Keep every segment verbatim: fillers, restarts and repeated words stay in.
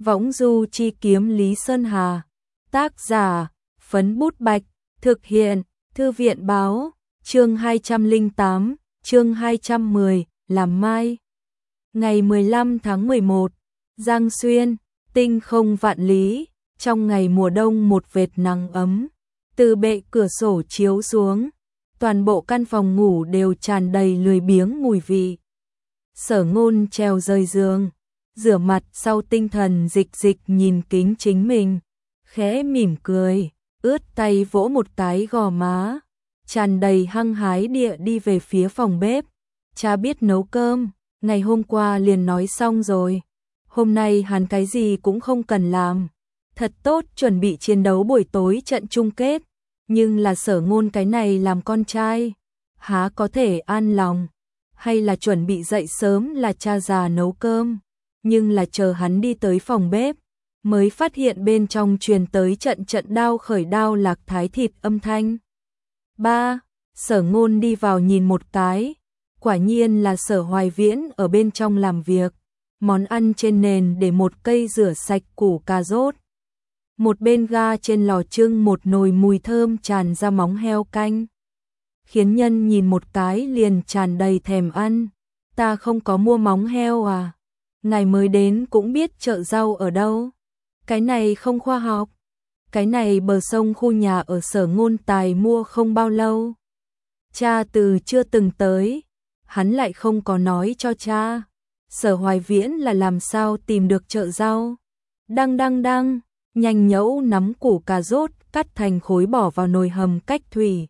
Võng du chi kiếm Lý Sơn Hà. Tác giả, Phấn Bút Bạch. Thực hiện, Thư viện Báo. Chương hai trăm lẻ tám, chương hai trăm mười, làm mai. Ngày mười lăm tháng mười một, Giang Xuyên, tinh không vạn lý, trong ngày mùa đông một vệt nắng ấm, từ bệ cửa sổ chiếu xuống, toàn bộ căn phòng ngủ đều tràn đầy lười biếng mùi vị. Sở Ngôn trèo rời giường, rửa mặt sau tinh thần dịch dịch nhìn kính chính mình, khẽ mỉm cười, ướt tay vỗ một cái gò má, tràn đầy hăng hái địa đi về phía phòng bếp. Cha biết nấu cơm, ngày hôm qua liền nói xong rồi. Hôm nay hắn cái gì cũng không cần làm. Thật tốt, chuẩn bị chiến đấu buổi tối trận chung kết. Nhưng là Sở Ngôn cái này làm con trai, há có thể an lòng. Hay là chuẩn bị dậy sớm là cha già nấu cơm. Nhưng là chờ hắn đi tới phòng bếp, mới phát hiện bên trong truyền tới trận trận đao khởi đao lạc thái thịt âm thanh. Ba, Sở Ngôn đi vào nhìn một cái, quả nhiên là Sở Hoài Viễn ở bên trong làm việc. Món ăn trên nền để một cây rửa sạch củ cà rốt. Một bên ga trên lò trưng một nồi mùi thơm tràn ra móng heo canh. Khiến nhân nhìn một cái liền tràn đầy thèm ăn. Ta không có mua móng heo à? Ngài mới đến cũng biết chợ rau ở đâu. Cái này không khoa học. Cái này bờ sông khu nhà ở Sở Ngôn tài mua không bao lâu. Cha từ chưa từng tới, hắn lại không có nói cho cha. Sở Hoài Viễn là làm sao tìm được chợ rau. Đăng đăng đăng, nhanh nhẩu nắm củ cà rốt cắt thành khối bỏ vào nồi hầm cách thủy.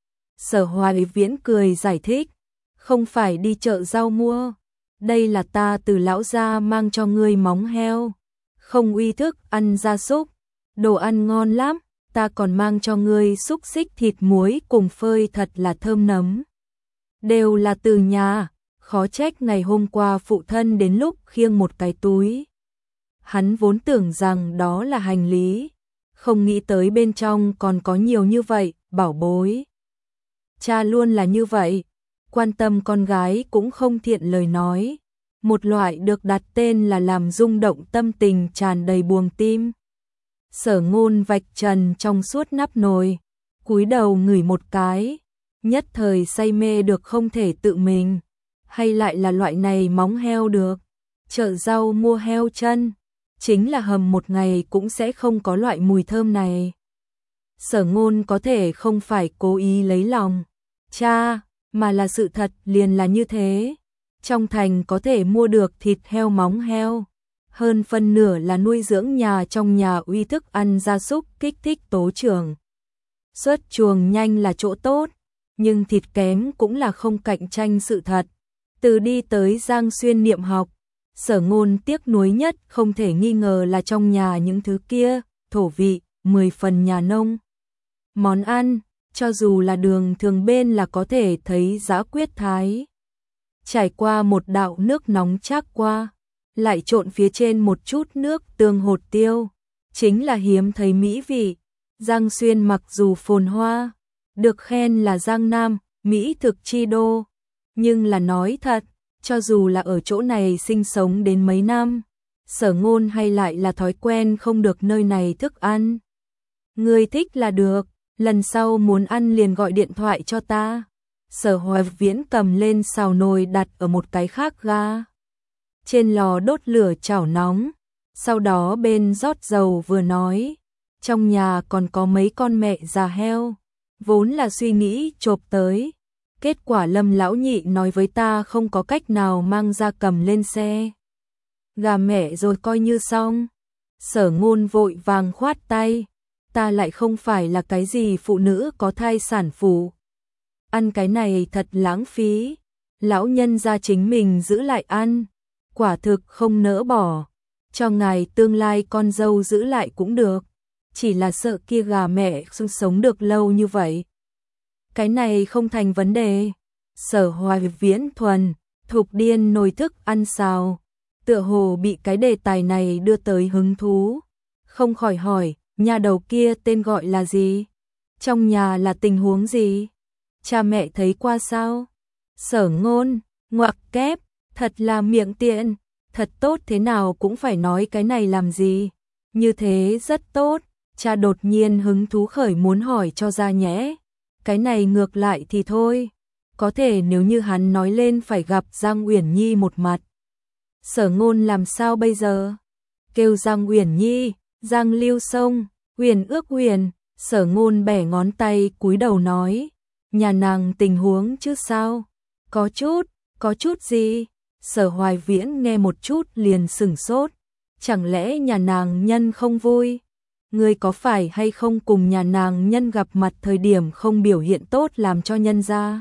Sở Hoài Viễn cười giải thích, không phải đi chợ rau mua, đây là ta từ lão gia mang cho ngươi móng heo, không uy thức ăn gia súc, đồ ăn ngon lắm, ta còn mang cho ngươi xúc xích thịt muối cùng phơi thật là thơm nấm. Đều là từ nhà, khó trách ngày hôm qua phụ thân đến lúc khiêng một cái túi. Hắn vốn tưởng rằng đó là hành lý, không nghĩ tới bên trong còn có nhiều như vậy, bảo bối. Cha luôn là như vậy, quan tâm con gái cũng không thiện lời nói, một loại được đặt tên là làm rung động tâm tình tràn đầy buồng tim. Sở Ngôn vạch trần trong suốt nắp nồi, cúi đầu ngửi một cái, nhất thời say mê được không thể tự mình. Hay lại là loại này móng heo được, chợ rau mua heo chân, chính là hầm một ngày cũng sẽ không có loại mùi thơm này. Sở Ngôn có thể không phải cố ý lấy lòng cha, mà là sự thật liền là như thế. Trong thành có thể mua được thịt heo móng heo, hơn phân nửa là nuôi dưỡng nhà trong nhà uy thức ăn gia súc kích thích tố trưởng. Xuất chuồng nhanh là chỗ tốt, nhưng thịt kém cũng là không cạnh tranh sự thật. Từ đi tới Giang Xuyên niệm học, Sở Ngôn tiếc nuối nhất không thể nghi ngờ là trong nhà những thứ kia, thổ vị, mười phần nhà nông. Món ăn, cho dù là đường thường bên là có thể thấy giá quyết thái. Trải qua một đạo nước nóng chác qua, lại trộn phía trên một chút nước tương hột tiêu, chính là hiếm thấy mỹ vị. Giang Xuyên mặc dù phồn hoa, được khen là Giang Nam, Mỹ thực chi đô. Nhưng là nói thật, cho dù là ở chỗ này sinh sống đến mấy năm, Sở Ngôn hay lại là thói quen không được nơi này thức ăn. Ngươi thích là được, lần sau muốn ăn liền gọi điện thoại cho ta. Sở Hoài Viễn cầm lên xào nồi đặt ở một cái khác ga. Trên lò đốt lửa chảo nóng, sau đó bên rót dầu vừa nói, trong nhà còn có mấy con mẹ già heo, vốn là suy nghĩ chộp tới. Kết quả Lâm lão nhị nói với ta không có cách nào mang ra cầm lên xe. Gà mẹ rồi coi như xong. Sở Ngôn vội vàng khoát tay. Ta lại không phải là cái gì phụ nữ có thai sản phụ. Ăn cái này thật lãng phí. Lão nhân gia chính mình giữ lại ăn. Quả thực không nỡ bỏ. Cho ngài tương lai con dâu giữ lại cũng được. Chỉ là sợ kia gà mẹ không sống được lâu như vậy. Cái này không thành vấn đề. Sở Hoài Viễn thuần, thục điên nồi thức ăn xào. Tựa hồ bị cái đề tài này đưa tới hứng thú. Không khỏi hỏi, nhà đầu kia tên gọi là gì? Trong nhà là tình huống gì? Cha mẹ thấy qua sao? Sở Ngôn, ngoặc kép, thật là miệng tiện. Thật tốt thế nào cũng phải nói cái này làm gì? Như thế rất tốt. Cha đột nhiên hứng thú khởi muốn hỏi cho ra nhẽ. Cái này ngược lại thì thôi. Có thể nếu như hắn nói lên phải gặp Giang Uyển Nhi một mặt. Sở Ngôn làm sao bây giờ? Kêu Giang Uyển Nhi, Giang Lưu Sông, Uyển ước Uyển. Sở Ngôn bẻ ngón tay cúi đầu nói. Nhà nàng tình huống chứ sao? Có chút, có chút gì? Sở Hoài Viễn nghe một chút liền sửng sốt. Chẳng lẽ nhà nàng nhân không vui? Ngươi có phải hay không cùng nhà nàng nhân gặp mặt thời điểm không biểu hiện tốt làm cho nhân ra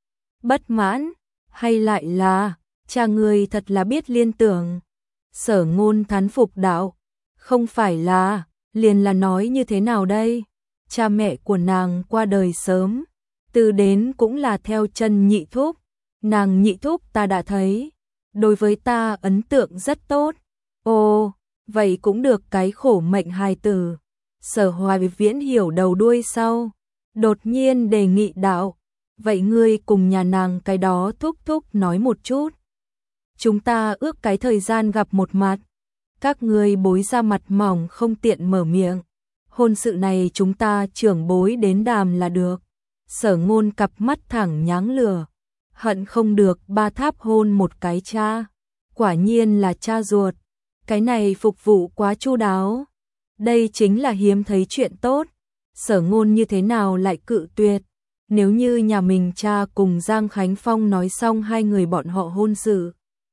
bất mãn? Hay lại là cha ngươi thật là biết liên tưởng? Sở Ngôn thán phục đạo. Không phải là, liền là nói như thế nào đây? Cha mẹ của nàng qua đời sớm, từ đến cũng là theo chân nhị thúc. Nàng nhị thúc ta đã thấy, đối với ta ấn tượng rất tốt. Ồ, vậy cũng được cái khổ mệnh hài tử. Sở Hoài Viễn hiểu đầu đuôi sau, đột nhiên đề nghị đạo. Vậy ngươi cùng nhà nàng cái đó thúc thúc nói một chút. Chúng ta ước cái thời gian gặp một mặt. Các ngươi bối ra mặt mỏng không tiện mở miệng. Hôn sự này chúng ta trưởng bối đến đàm là được. Sở Ngôn cặp mắt thẳng nháng lửa. Hận không được ba tháp hôn một cái cha. Quả nhiên là cha ruột. Cái này phục vụ quá chu đáo. Đây chính là hiếm thấy chuyện tốt. Sở Ngôn như thế nào lại cự tuyệt? Nếu như nhà mình cha cùng Giang Khánh Phong nói xong hai người bọn họ hôn sự.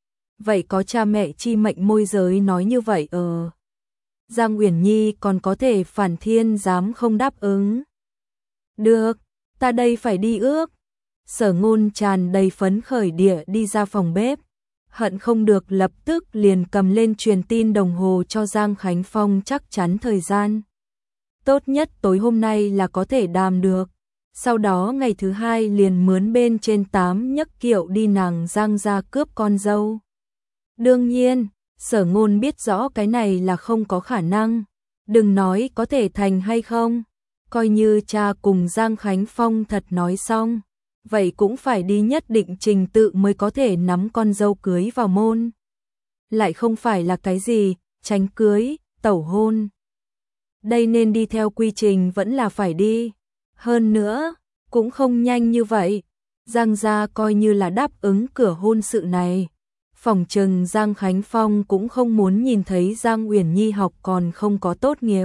Vậy có cha mẹ chi mệnh môi giới nói như vậy ờ. Giang Uyển Nhi còn có thể phản thiên dám không đáp ứng. Được, ta đây phải đi ước. Sở Ngôn tràn đầy phấn khởi địa đi ra phòng bếp. Hận không được lập tức liền cầm lên truyền tin đồng hồ cho Giang Khánh Phong chắc chắn thời gian. Tốt nhất tối hôm nay là có thể đàm được. Sau đó ngày thứ hai liền mướn bên trên tám nhấc kiệu đi nàng Giang ra cướp con dâu. Đương nhiên, Sở Ngôn biết rõ cái này là không có khả năng. Đừng nói có thể thành hay không. Coi như cha cùng Giang Khánh Phong thật nói xong. Vậy cũng phải đi nhất định trình tự mới có thể nắm con dâu cưới vào môn. Lại không phải là cái gì, tránh cưới, tẩu hôn. Đây nên đi theo quy trình vẫn là phải đi. Hơn nữa, cũng không nhanh như vậy. Giang gia coi như là đáp ứng cửa hôn sự này. Phỏng chừng Giang Khánh Phong cũng không muốn nhìn thấy Giang Uyển Nhi học còn không có tốt nghiệp.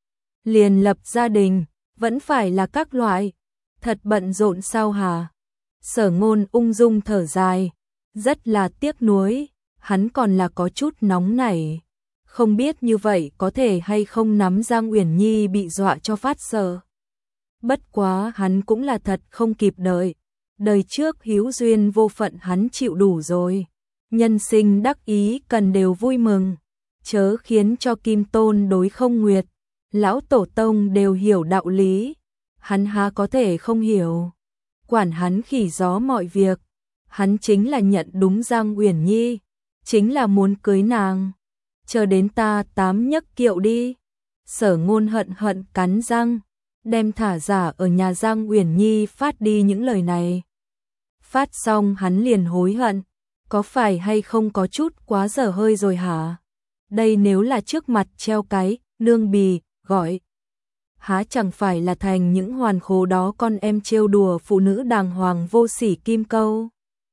Liền lập gia đình, vẫn phải là các loại. Thật bận rộn sao hả? Sở Ngôn ung dung thở dài. Rất là tiếc nuối, hắn còn là có chút nóng nảy. Không biết như vậy có thể hay không nắm Giang Uyển Nhi bị dọa cho phát sợ. Bất quá hắn cũng là thật không kịp đợi. Đời trước hữu duyên vô phận hắn chịu đủ rồi. Nhân sinh đắc ý cần đều vui mừng. Chớ khiến cho Kim Tôn đối không nguyệt. Lão tổ tông đều hiểu đạo lý. Hắn há có thể không hiểu. Quản hắn khỉ gió mọi việc. Hắn chính là nhận đúng Giang Uyển Nhi. Chính là muốn cưới nàng. Chờ đến ta tám nhấc kiệu đi. Sở Ngôn hận hận cắn răng. Đem thả giả ở nhà Giang Uyển Nhi phát đi những lời này. Phát xong hắn liền hối hận. Có phải hay không có chút quá dở hơi rồi hả? Đây nếu là trước mặt treo cái, nương bì, gọi. Há chẳng phải là thành những hoàn khố đó con em trêu đùa phụ nữ đàng hoàng vô sỉ kim câu.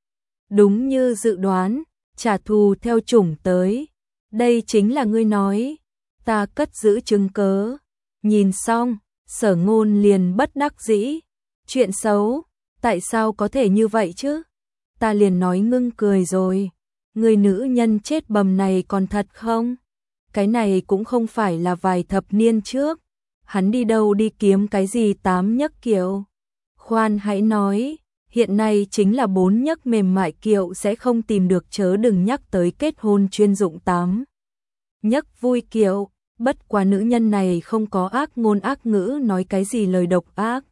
Đúng như dự đoán, trả thù theo chủng tới. Đây chính là ngươi nói. Ta cất giữ chứng cớ. Nhìn xong, Sở Ngôn liền bất đắc dĩ. Chuyện xấu, tại sao có thể như vậy chứ? Ta liền nói ngưng cười rồi. Người nữ nhân chết bầm này còn thật không? Cái này cũng không phải là vài thập niên trước. Hắn đi đâu đi kiếm cái gì tám nhấc kiệu? Khoan hãy nói, hiện nay chính là bốn nhấc mềm mại kiệu sẽ không tìm được, chớ đừng nhắc tới kết hôn chuyên dụng tám nhấc vui kiệu. Bất quá nữ nhân này không có ác ngôn ác ngữ nói cái gì lời độc ác.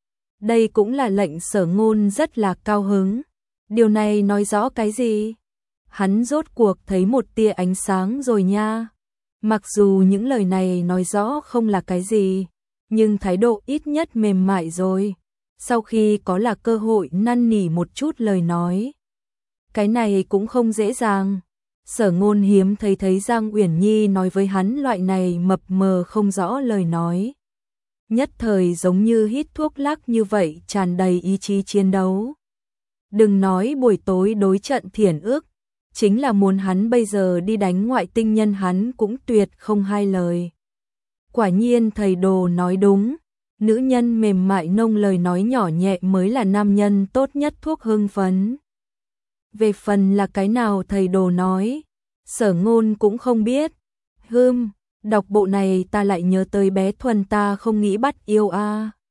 Đây cũng là lệnh Sở Ngôn rất là cao hứng. Điều này nói rõ cái gì? Hắn rốt cuộc thấy một tia ánh sáng rồi nha. Mặc dù những lời này nói rõ không là cái gì, nhưng thái độ ít nhất mềm mại rồi. Sau khi có là cơ hội năn nỉ một chút lời nói. Cái này cũng không dễ dàng. Sở Ngôn hiếm thấy thấy Giang Uyển Nhi nói với hắn loại này mập mờ không rõ lời nói. Nhất thời giống như hít thuốc lắc như vậy, tràn đầy ý chí chiến đấu. Đừng nói buổi tối đối trận Thiển Ước, chính là muốn hắn bây giờ đi đánh ngoại tinh nhân hắn cũng tuyệt không hai lời. Quả nhiên thầy Đồ nói đúng, nữ nhân mềm mại nông lời nói nhỏ nhẹ mới là nam nhân tốt nhất thuốc hưng phấn. Về phần là cái nào thầy Đồ nói, Sở Ngôn cũng không biết. Hừm, đọc bộ này ta lại nhớ tới bé Thuần ta không nghĩ bắt yêu a.